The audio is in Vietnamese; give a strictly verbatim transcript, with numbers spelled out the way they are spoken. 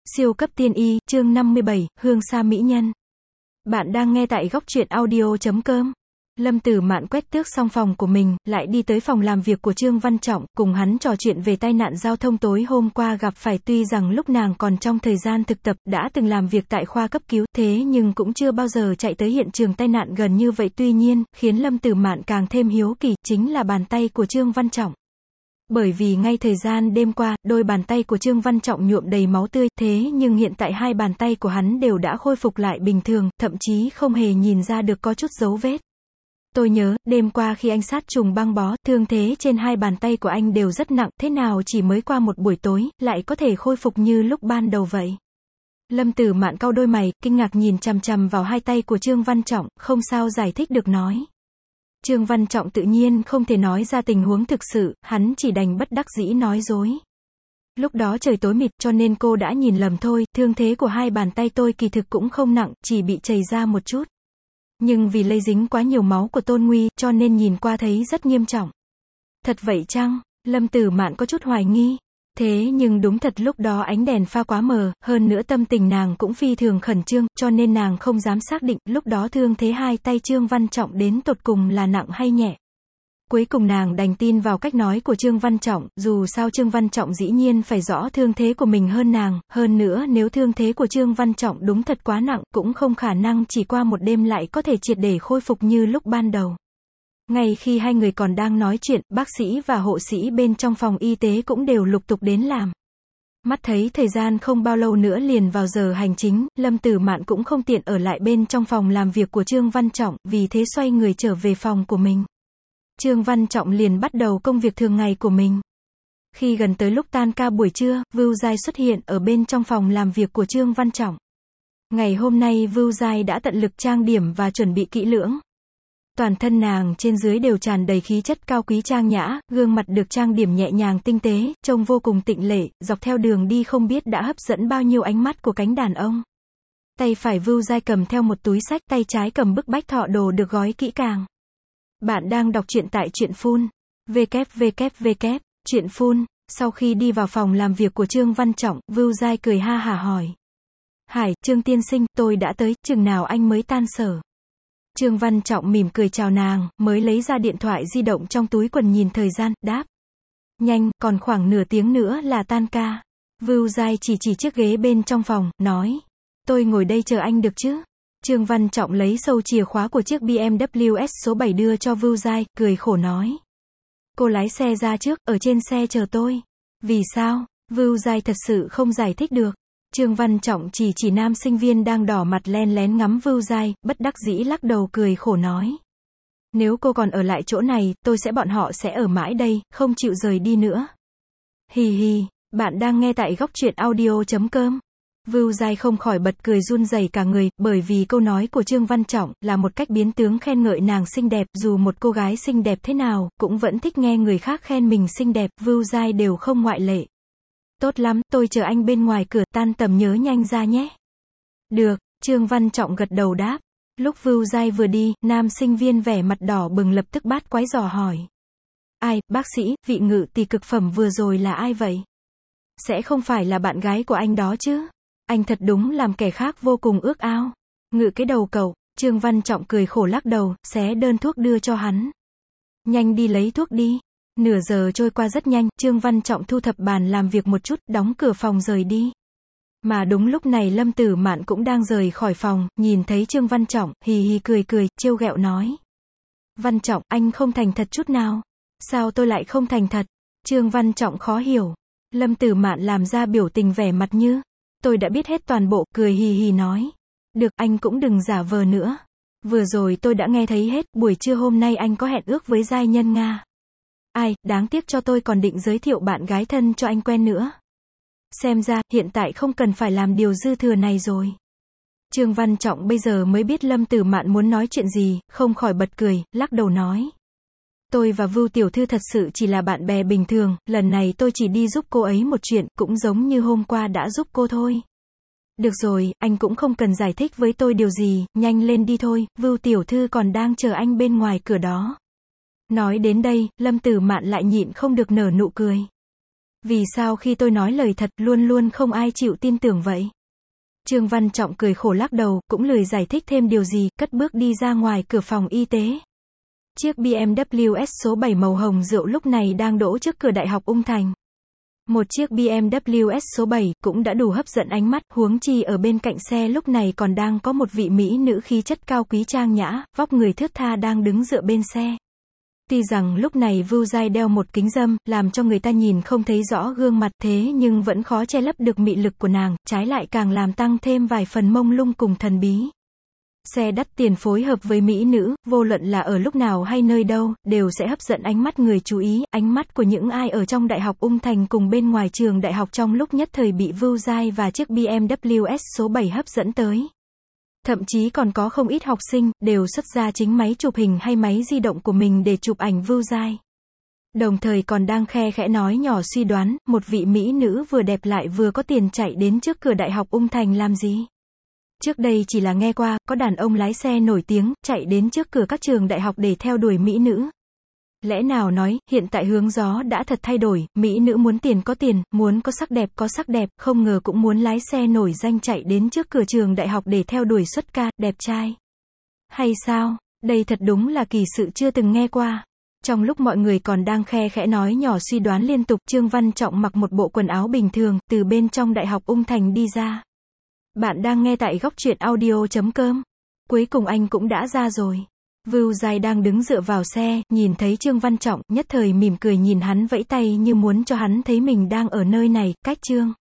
Siêu cấp tiên y, chương năm mươi bảy, Hương Sa Mỹ Nhân. Bạn đang nghe tại góc truyện audio chấm com. Lâm Tử Mạn quét tước xong phòng của mình, lại đi tới phòng làm việc của Trương Văn Trọng, cùng hắn trò chuyện về tai nạn giao thông tối hôm qua gặp phải. Tuy rằng lúc nàng còn trong thời gian thực tập, đã từng làm việc tại khoa cấp cứu, thế nhưng cũng chưa bao giờ chạy tới hiện trường tai nạn gần như vậy. Tuy nhiên, khiến Lâm Tử Mạn càng thêm hiếu kỳ, chính là bàn tay của Trương Văn Trọng. Bởi vì ngay thời gian đêm qua, đôi bàn tay của Trương Văn Trọng nhuộm đầy máu tươi, thế nhưng hiện tại hai bàn tay của hắn đều đã khôi phục lại bình thường, thậm chí không hề nhìn ra được có chút dấu vết. Tôi nhớ, đêm qua khi anh sát trùng băng bó, thương thế trên hai bàn tay của anh đều rất nặng, thế nào chỉ mới qua một buổi tối, lại có thể khôi phục như lúc ban đầu vậy? Lâm Tử Mạn cau đôi mày, kinh ngạc nhìn chằm chằm vào hai tay của Trương Văn Trọng, không sao giải thích được nói. Trương Văn Trọng tự nhiên không thể nói ra tình huống thực sự, hắn chỉ đành bất đắc dĩ nói dối. Lúc đó trời tối mịt cho nên cô đã nhìn lầm thôi, thương thế của hai bàn tay tôi kỳ thực cũng không nặng, chỉ bị chảy ra một chút. Nhưng vì lây dính quá nhiều máu của Tôn Nguy, cho nên nhìn qua thấy rất nghiêm trọng. Thật vậy chăng? Lâm Tử Mạn có chút hoài nghi. Thế nhưng đúng thật lúc đó ánh đèn pha quá mờ, hơn nữa tâm tình nàng cũng phi thường khẩn trương, cho nên nàng không dám xác định, lúc đó thương thế hai tay Trương Văn Trọng đến tột cùng là nặng hay nhẹ. Cuối cùng nàng đành tin vào cách nói của Trương Văn Trọng, dù sao Trương Văn Trọng dĩ nhiên phải rõ thương thế của mình hơn nàng, hơn nữa nếu thương thế của Trương Văn Trọng đúng thật quá nặng, cũng không khả năng chỉ qua một đêm lại có thể triệt để khôi phục như lúc ban đầu. Ngay khi hai người còn đang nói chuyện, bác sĩ và hộ sĩ bên trong phòng y tế cũng đều lục tục đến làm. Mắt thấy thời gian không bao lâu nữa liền vào giờ hành chính, Lâm Tử Mạn cũng không tiện ở lại bên trong phòng làm việc của Trương Văn Trọng, vì thế xoay người trở về phòng của mình. Trương Văn Trọng liền bắt đầu công việc thường ngày của mình. Khi gần tới lúc tan ca buổi trưa, Vưu Giai xuất hiện ở bên trong phòng làm việc của Trương Văn Trọng. Ngày hôm nay Vưu Giai đã tận lực trang điểm và chuẩn bị kỹ lưỡng. Toàn thân nàng trên dưới đều tràn đầy khí chất cao quý trang nhã, gương mặt được trang điểm nhẹ nhàng tinh tế, trông vô cùng tịnh lệ, dọc theo đường đi không biết đã hấp dẫn bao nhiêu ánh mắt của cánh đàn ông. Tay phải Vưu Giai cầm theo một túi sách, tay trái cầm bức bách thọ đồ được gói kỹ càng. Bạn đang đọc truyện tại Truyện Phun. www. Truyện Phun. Sau khi đi vào phòng làm việc của Trương Văn Trọng, Vưu Giai cười ha hả hỏi. Hải, Trương tiên sinh, tôi đã tới, chừng nào anh mới tan sở? Trương Văn Trọng mỉm cười chào nàng, mới lấy ra điện thoại di động trong túi quần nhìn thời gian, đáp. Nhanh, còn khoảng nửa tiếng nữa là tan ca. Vưu Giai chỉ chỉ chiếc ghế bên trong phòng, nói. Tôi ngồi đây chờ anh được chứ? Trương Văn Trọng lấy sâu chìa khóa của chiếc bê em vê ét số bảy đưa cho Vưu Giai, cười khổ nói. Cô lái xe ra trước, ở trên xe chờ tôi. Vì sao? Vưu Giai thật sự không giải thích được. Trương Văn Trọng chỉ chỉ nam sinh viên đang đỏ mặt len lén ngắm Vưu Giai, bất đắc dĩ lắc đầu cười khổ nói. Nếu cô còn ở lại chỗ này, tôi sẽ bọn họ sẽ ở mãi đây, không chịu rời đi nữa. Hì hì, bạn đang nghe tại góc truyện audio chấm com. Vưu Giai không khỏi bật cười run rẩy cả người, bởi vì câu nói của Trương Văn Trọng là một cách biến tướng khen ngợi nàng xinh đẹp, dù một cô gái xinh đẹp thế nào, cũng vẫn thích nghe người khác khen mình xinh đẹp, Vưu Giai đều không ngoại lệ. Tốt lắm, tôi chờ anh bên ngoài cửa, tan tầm nhớ nhanh ra nhé. Được, Trương Văn Trọng gật đầu đáp. Lúc Vưu Giai vừa đi, nam sinh viên vẻ mặt đỏ bừng lập tức bát quái dò hỏi. Ai, bác sĩ, vị ngự tỷ cực phẩm vừa rồi là ai vậy? Sẽ không phải là bạn gái của anh đó chứ? Anh thật đúng làm kẻ khác vô cùng ước ao. Ngự cái đầu cậu, Trương Văn Trọng cười khổ lắc đầu, xé đơn thuốc đưa cho hắn. Nhanh đi lấy thuốc đi. Nửa giờ trôi qua rất nhanh, Trương Văn Trọng thu thập bàn làm việc một chút, đóng cửa phòng rời đi. Mà đúng lúc này Lâm Tử Mạn cũng đang rời khỏi phòng, nhìn thấy Trương Văn Trọng, hì hì cười cười, trêu ghẹo nói. Văn Trọng, anh không thành thật chút nào. Sao tôi lại không thành thật? Trương Văn Trọng khó hiểu. Lâm Tử Mạn làm ra biểu tình vẻ mặt như. Tôi đã biết hết toàn bộ, cười hì hì nói. Được, anh cũng đừng giả vờ nữa. Vừa rồi tôi đã nghe thấy hết, buổi trưa hôm nay anh có hẹn ước với giai nhân Nga. Ai, đáng tiếc cho tôi còn định giới thiệu bạn gái thân cho anh quen nữa. Xem ra, hiện tại không cần phải làm điều dư thừa này rồi. Trương Văn Trọng bây giờ mới biết Lâm Tử Mạn muốn nói chuyện gì, không khỏi bật cười, lắc đầu nói. Tôi và Vưu tiểu thư thật sự chỉ là bạn bè bình thường, lần này tôi chỉ đi giúp cô ấy một chuyện, cũng giống như hôm qua đã giúp cô thôi. Được rồi, anh cũng không cần giải thích với tôi điều gì, nhanh lên đi thôi, Vưu tiểu thư còn đang chờ anh bên ngoài cửa đó. Nói đến đây, Lâm Tử Mạn lại nhịn không được nở nụ cười. Vì sao khi tôi nói lời thật, luôn luôn không ai chịu tin tưởng vậy? Trương Văn Trọng cười khổ lắc đầu, cũng lười giải thích thêm điều gì, cất bước đi ra ngoài cửa phòng y tế. Chiếc bê em vê S số bảy màu hồng rượu lúc này đang đỗ trước cửa Đại học Ung Thành. Một chiếc bê em vê S số bảy cũng đã đủ hấp dẫn ánh mắt, huống chi ở bên cạnh xe lúc này còn đang có một vị mỹ nữ khí chất cao quý trang nhã, vóc người thướt tha đang đứng dựa bên xe. Tuy rằng lúc này Vu Giai đeo một kính râm, làm cho người ta nhìn không thấy rõ gương mặt, thế nhưng vẫn khó che lấp được mị lực của nàng, trái lại càng làm tăng thêm vài phần mông lung cùng thần bí. Xe đắt tiền phối hợp với mỹ nữ, vô luận là ở lúc nào hay nơi đâu, đều sẽ hấp dẫn ánh mắt người chú ý, ánh mắt của những ai ở trong Đại học Ung Thành cùng bên ngoài trường đại học trong lúc nhất thời bị Vu Giai và chiếc bê em vê S số bảy hấp dẫn tới. Thậm chí còn có không ít học sinh, đều xuất ra chính máy chụp hình hay máy di động của mình để chụp ảnh Vu Giai. Đồng thời còn đang khe khẽ nói nhỏ suy đoán, một vị mỹ nữ vừa đẹp lại vừa có tiền chạy đến trước cửa Đại học Ung Thành làm gì? Trước đây chỉ là nghe qua, có đàn ông lái xe nổi tiếng, chạy đến trước cửa các trường đại học để theo đuổi mỹ nữ. Lẽ nào nói, hiện tại hướng gió đã thật thay đổi, mỹ nữ muốn tiền có tiền, muốn có sắc đẹp có sắc đẹp, không ngờ cũng muốn lái xe nổi danh chạy đến trước cửa trường đại học để theo đuổi xuất ca, đẹp trai. Hay sao? Đây thật đúng là kỳ sự chưa từng nghe qua. Trong lúc mọi người còn đang khe khẽ nói nhỏ suy đoán liên tục, Trương Văn Trọng mặc một bộ quần áo bình thường, từ bên trong Đại học Ung Thành đi ra. Bạn đang nghe tại góc truyện audio chấm com. Cuối cùng anh cũng đã ra rồi. Vu Giai đang đứng dựa vào xe, nhìn thấy Trương Văn Trọng, nhất thời mỉm cười nhìn hắn vẫy tay như muốn cho hắn thấy mình đang ở nơi này, cách Trương